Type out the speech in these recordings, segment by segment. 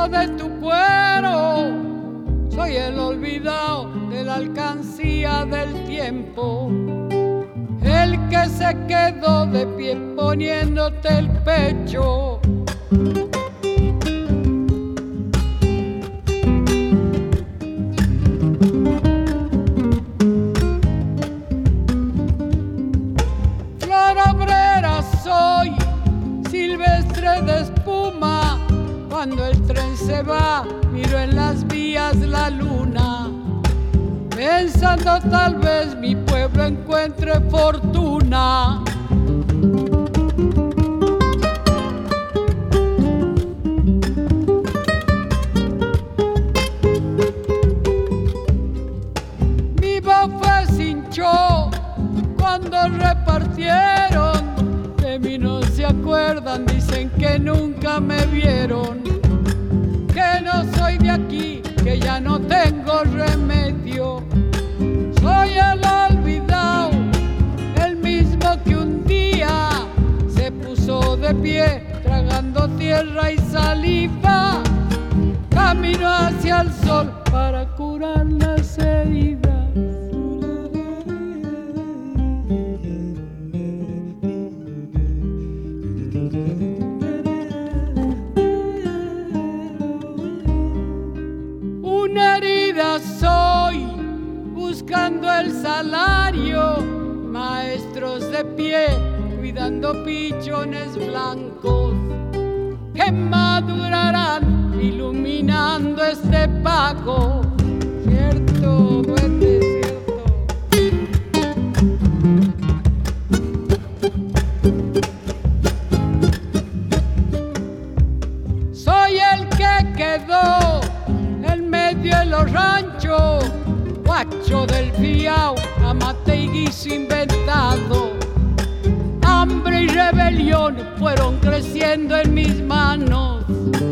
Vivo de tu cuero, soy el olvidado de la alcancía del tiempo, el que se quedó de pie poniéndote el pecho. Flor obrera soy, silvestre de espuma, cuando el tren se va, miro en las vías la luna, pensando tal vez mi pueblo encuentre fortuna. Mi bofe se hinchó cuando repartieron, de mí no se acuerdan, dicen que nunca me vieron, que no soy de aquí, que ya no tengo remedio. Soy el olvidado, el mismo que un día se puso de pie, tragando tierra y saliva, camino hacia el sol para curar las heridas. Una herida soy, buscando el salario, maestros de pie, cuidando pichones blancos, que madurarán iluminando este pago. Cierto, duende, cierto. Soy el que quedó en medio de los ranchos, guacho del fiao, amate y guiso inventado. Hambre y rebelión fueron creciendo en mis manos.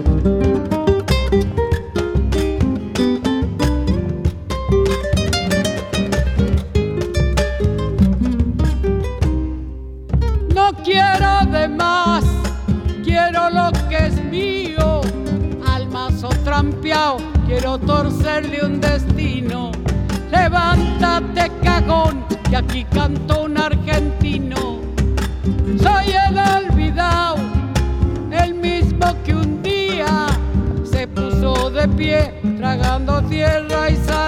No quiero de más, quiero lo que es mío. Al mazo trampeado quiero torcerle un destino. Levántate, cagón, que aquí cantó un argentino. Soy el olvidado, el mismo que un día se puso de pie, tragando tierra y sal.